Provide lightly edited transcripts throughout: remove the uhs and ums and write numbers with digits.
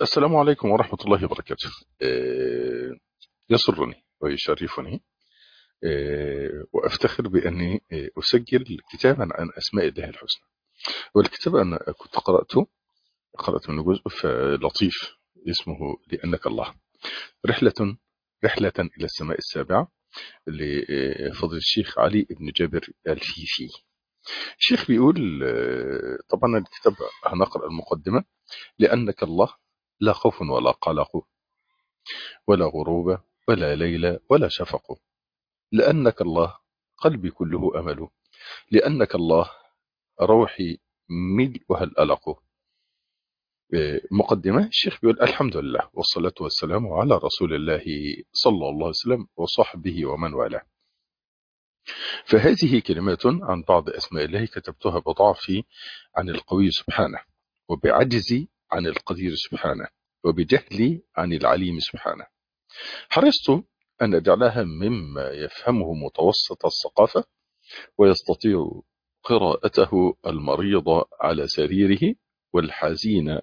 السلام عليكم ورحمة الله وبركاته. يسرني ويشرفني وأفتخر بأني أسجل كتابا عن أسماء الله الحسنى. والكتاب أنا كنت قرأت منه جزء لطيف اسمه لأنك الله. رحلة رحلة إلى السماء السابعة لفضل الشيخ علي بن جابر الفيفي. الشيخ بيقول طبعا الكتاب هنقرأ المقدمة. لأنك الله لا خوف ولا قلق ولا غروب ولا ليل ولا شفق. لأنك الله قلبي كله أمل. لأنك الله روحي ملؤها الألق. مقدمة الشيخ بيقول الحمد لله والصلاة والسلام على رسول الله صلى الله عليه وسلم وصحبه ومن والاه. فهذه كلمات عن بعض أسماء الله كتبتها بضعفي عن القوي سبحانه، وبعجزي عن القدير سبحانه، وبجهلي عن العليم سبحانه. حرصت أن أجعلها مما يفهمه متوسط الثقافة ويستطيع قراءته المريض على سريره، والحزين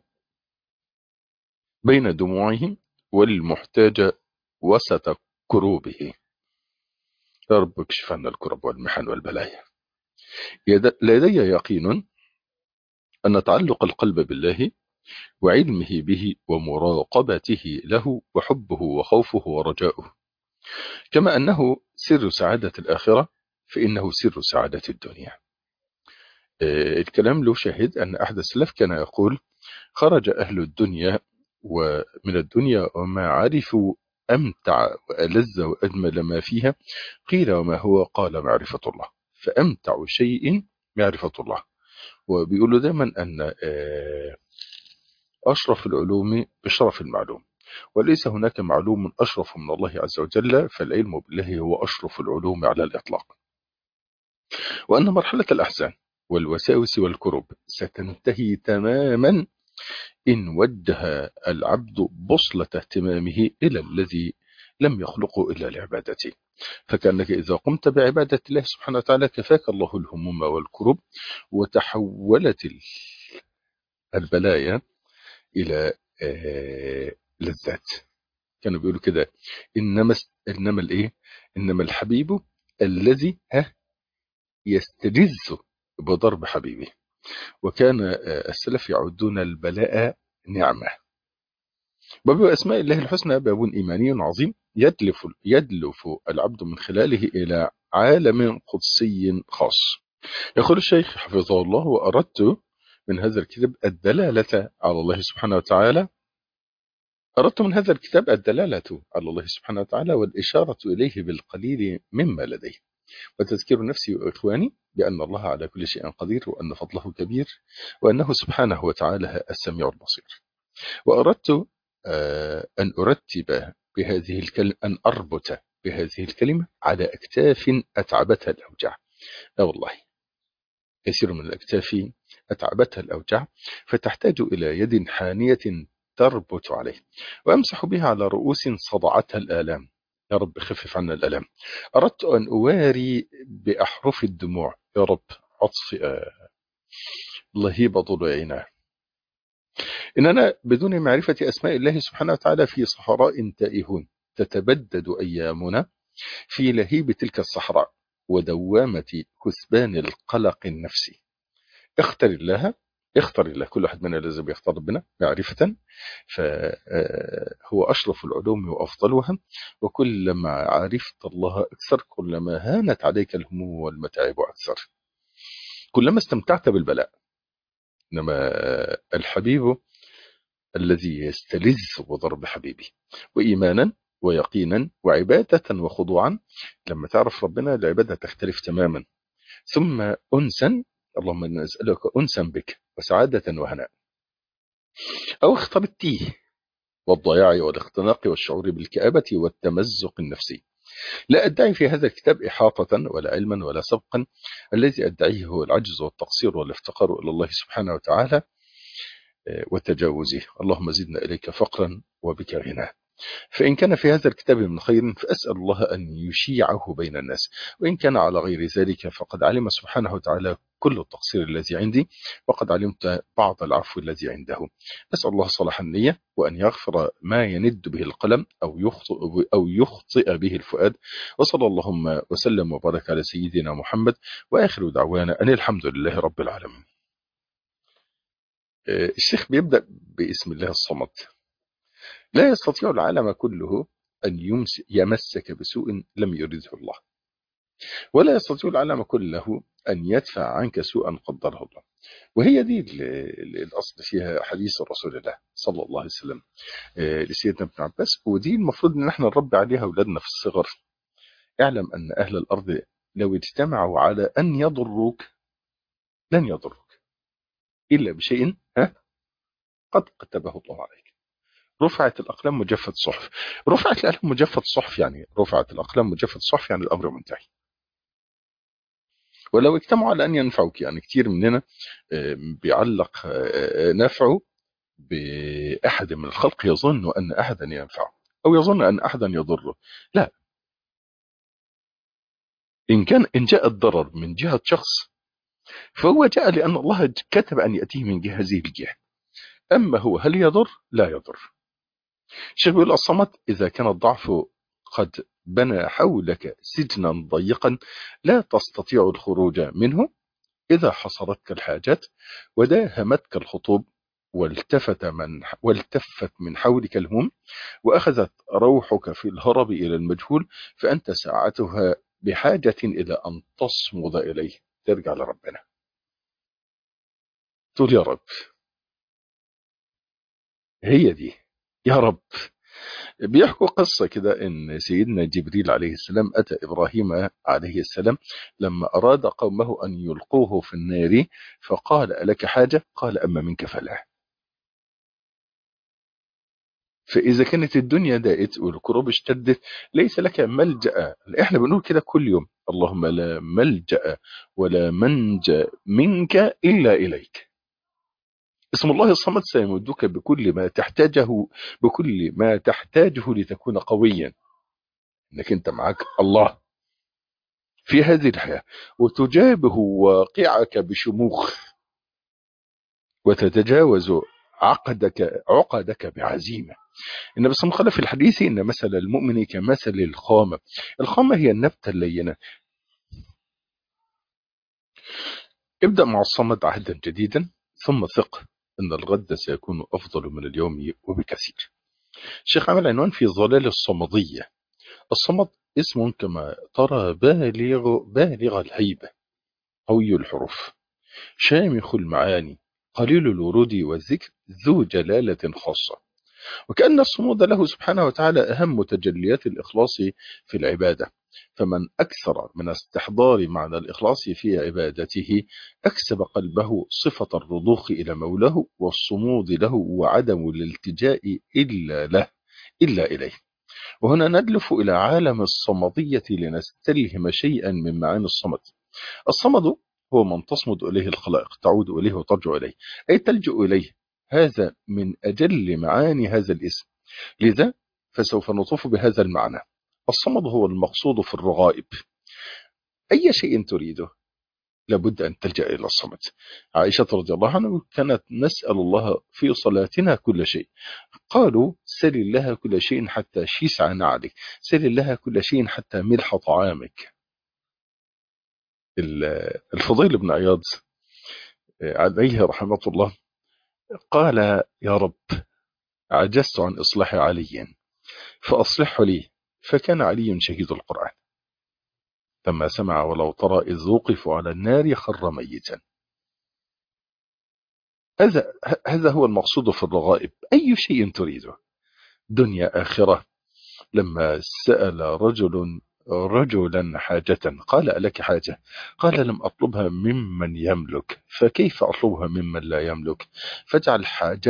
بين دموعه، والمحتاج وسط كروبه. يا رب اكشف عنا الكرب والمحن والبلايا. لدي يقين أن تعلق القلب بالله وعلمه به ومراقبته له وحبه وخوفه ورجاؤه، كما أنه سر سعادة الآخرة فإنه سر سعادة الدنيا. الكلام له شاهد أن أحد السلف كان يقول: خرج أهل الدنيا ومن الدنيا وما عرفوا أمتع وألذ وأجمل ما فيها، قيل وما هو؟ قال معرفة الله. فأمتع شيء معرفة الله. وبيقولوا دائما أن أشرف العلوم بشرف المعلوم، وليس هناك معلوم أشرف من الله عز وجل، فالعلم بالله هو أشرف العلوم على الإطلاق. وأن مرحلة الأحزان والوساوس والكرب ستنتهي تماما إن وجه العبد بصلة اهتمامه إلى الذي لم يخلقه إلا لعبادته. فكأنك إذا قمت بعبادة الله سبحانه وتعالى كفاك الله الهموم والكرب، وتحولت البلايا إلى لذات. كانوا بيقولوا كده: إنما الإيه؟ إنما الحبيب الذي يستلذ بضرب حبيبه. وكان السلف يعدون البلاء نعمة. باب أسماء الله الحسنى باب إيماني عظيم يدلف العبد من خلاله إلى عالم قدسي خاص. يقول الشيخ حفظه الله: وأردت من هذا الكتاب الدلالة على الله سبحانه وتعالى والإشارة إليه بالقليل مما لديه، وتذكير نفسي وإخواني بأن الله على كل شيء قدير، وأن فضله كبير، وأنه سبحانه وتعالى السميع البصير. وأردت أن أرتب بهذه الكلمة، أن أربط بهذه الكلمة على أكتاف أتعبتها الأوجاع. والله كثير من الأكتاف أتعبتها الأوجاع، فتحتاج إلى يد حانية تربط عليه، وأمسح بها على رؤوس صدعتها الآلام. يا رب خفف عنا الألم. أردت أن أواري بأحرف الدموع. يا رب أطفئ لهيب ضلوعنا. إننا بدون معرفة أسماء الله سبحانه وتعالى في صحراء تائهون، تتبدد أيامنا في لهيب تلك الصحراء ودوامة كثبان القلق النفسي. اختر الله. كل واحد منا لازم يختار ربنا معرفة، فهو أشرف العلوم وأفضلها. وكلما عرفت الله أكثر كلما هانت عليك الهموم والمتاعب أكثر، كلما استمتعت بالبلاء. إنما الحبيب الذي يستلذ بضرب حبيبه، وإيمانا ويقينا وعبادة وخضوعا. لما تعرف ربنا العبادة تختلف تماما. ثم أنسا، اللهم إنا نسألك أنسا بك وسعادة وهناء. أو اختر التيه والضياع والاختناق والشعور بالكآبة والتمزق النفسي. لا أدعي في هذا الكتاب إحاطة ولا علما ولا سبقا. الذي أدعيه هو العجز والتقصير والافتقار إلى الله سبحانه وتعالى وتجاوزه. اللهم زدنا إليك فقرا وبك غنى. فإن كان في هذا الكتاب من خير فأسأل الله أن يشيعه بين الناس، وإن كان على غير ذلك فقد علم سبحانه وتعالى كل التقصير الذي عندي، وقد علمت بعض العفو الذي عنده. أسأل الله صلاح النية، وأن يغفر ما يند به القلم أو يخطئ به الفؤاد. وصلى اللهم وسلم وبارك على سيدنا محمد، وآخر دعوانا أن الحمد لله رب العالمين. الشيخ بيبدأ باسم الله الصمد. لا يستطيع العالم كله أن يمسك بسوء لم يرده الله، ولا يستطيع العالم كله أن يدفع عنك سوءا قدره الله. وهي دي الأصل فيها حديث رسول الله صلى الله عليه وسلم لسيدنا ابن عباس، ودي المفروض أن احنا نربي عليها أولادنا في الصغر. اعلم أن أهل الأرض لو اجتمعوا على أن يضروك لن يضروك إلا بشيء قد كتبه الله عليك. رفعت الأقلام وجفت الصحف. رفعت الأقلام وجفت الصحف، يعني رفعت الأقلام وجفت الصحف، يعني الأمر منتهي. ولو اجتمعوا على أن ينفعوك، يعني كتير مننا بيعلق نفعه بأحد من الخلق، يظن أن أحدا ينفعه أو يظن أن أحدا يضره. لا، إن جاء الضرر من جهة شخص فهو جاء لأن الله كتب أن يأتيه من جهة هذه الجهة. أما هو هل يضر؟ لا يضر. الشيخ بيقول الصمت إذا كان الضعف قد بنى حولك سجنا ضيقا لا تستطيع الخروج منه، إذا حصرتك الحاجات وداهمتك الخطوب والتفت من حولك الهموم، وأخذت روحك في الهرب إلى المجهول، فأنت ساعتها بحاجة إلى أن تصمد إليه، ترجع لربنا تقول يا رب. هي دي يا رب. بيحكوا قصة كده إن سيدنا جبريل عليه السلام أتى إبراهيم عليه السلام لما أراد قومه أن يلقوه في النار، فقال ألك حاجة؟ قال أما منك فلا. فإذا كانت الدنيا دائت والكروب اشتدت ليس لك ملجأ. احنا بنقول كده كل يوم: اللهم لا ملجأ ولا منجأ منك إلا إليك. اسم الله الصمد سيمدك بكل ما تحتاجه لتكون قويا، انك انت معك الله في هذه الحياة، وتجابه واقعك بشموخ، وتتجاوز عقدك بعزيمة. النبي صلى الله عليه وسلم قال في الحديث إن مثل المؤمن كمثل الخامة. الخامة هي النبتة اللينة. ابدأ مع الصمد عهدا جديدا، ثم ثق أن الغد سيكون أفضل من اليوم وبكثير. الشيخ عمل عنوان في ظلال الصمدية. الصمد اسم كما ترى بالغ الهيبة، قوي الحروف، شامخ المعاني، قليل الورود والذكر، ذو جلالة خاصة. وكأن الصمود له سبحانه وتعالى أهم تجليات الإخلاص في العبادة. فمن أكثر من استحضار معنى الإخلاص في عبادته أكسب قلبه صفة الرضوخ إلى مولاه والصمود له وعدم الالتجاء إلا إليه. وهنا ندلف إلى عالم الصمدية لنستلهم شيئا من معاني الصمد. الصمد هو من تصمد إليه الخلائق، تعود إليه وترجع إليه، أي تلجأ إليه. هذا من أجل معاني هذا الاسم، لذا فسوف نطوف بهذا المعنى. الصمد هو المقصود في الرغائب. أي شيء تريده لابد أن تلجأ إلى الصمد. عائشة رضي الله عنها كانت نسأل الله في صلاتنا كل شيء. قالوا: سل الله كل شيء حتى شيسع نعلك، سل الله كل شيء حتى ملح طعامك. الفضيل بن عياض عليه رحمة الله قال: يا رب، عجزت عن إصلاح علي فأصلحه لي. فكان علي شهيد القرآن، لما سمع ولو ترى إذ وقفوا على النار خر ميتا. هذا هو المقصود في الرغائب. أي شيء تريده، دنيا آخرة. لما سأل رجلا حاجة قال: ألك حاجة؟ قال: لم أطلبها ممن يملك، فكيف أطلبها ممن لا يملك؟ فاجعل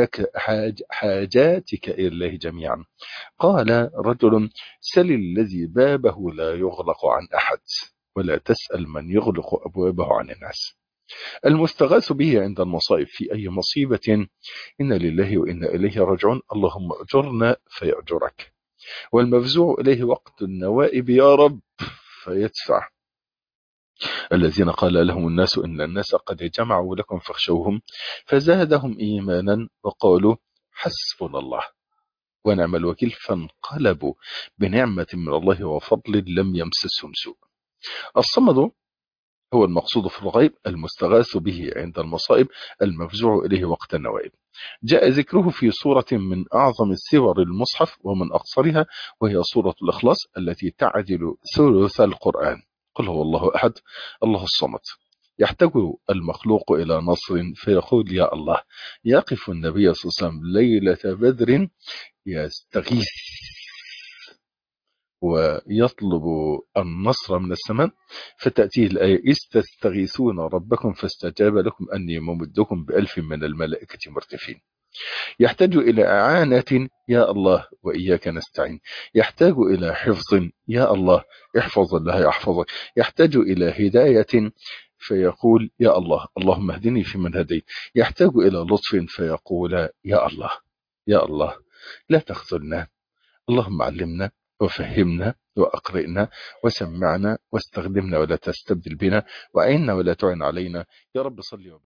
حاجاتك إلى الله جميعا. قال رجل: سل الذي بابه لا يغلق عن أحد، ولا تسأل من يغلق أبوابه عن الناس. المستغاث به عند المصائب في أي مصيبة: إن لله وإنا إليه راجعون، اللهم أجرنا فيأجرك. والمفزوع إليه وقت النوائب يا رب فيدفع. الذين قال لهم الناس إن الناس قد جمعوا لكم فاخشوهم فزادهم إيمانا وقالوا حسبنا الله ونعم الوكيل فانقلبوا بنعمة من الله وفضل لم يمسسهم سوء. الصمد هو المقصود في الغيب المستغاث به عند المصائب المفزوع إليه وقت النوائب. جاء ذكره في سورة من أعظم السور المصحف ومن أقصرها، وهي سورة الإخلاص التي تعدل ثلث القرآن. قل هو الله أحد الله الصمد. يحتاج المخلوق إلى نصر فيقول يا الله. يقف النبي صلى الله عليه وسلم ليلة بدر يستغيث ويطلب النصر من السماء، فتأتيه الآية إذ تستغيثون ربكم فاستجاب لكم أني ممدكم ب1000 من الملائكة مردفين. يحتاج إلى إعانة يا الله وإياك نستعين. يحتاج إلى حفظ يا الله احفظ الله يحفظك. يحتاج إلى هداية فيقول يا الله اللهم اهدني فيمن هديت. يحتاج إلى لطف فيقول يا الله يا الله لا تخذلنا. اللهم علمنا وفهمنا وأقرئنا وسمعنا واستخدمنا ولا تستبدل بنا وأعنا ولا تعن علينا يا رب. صل وسلم.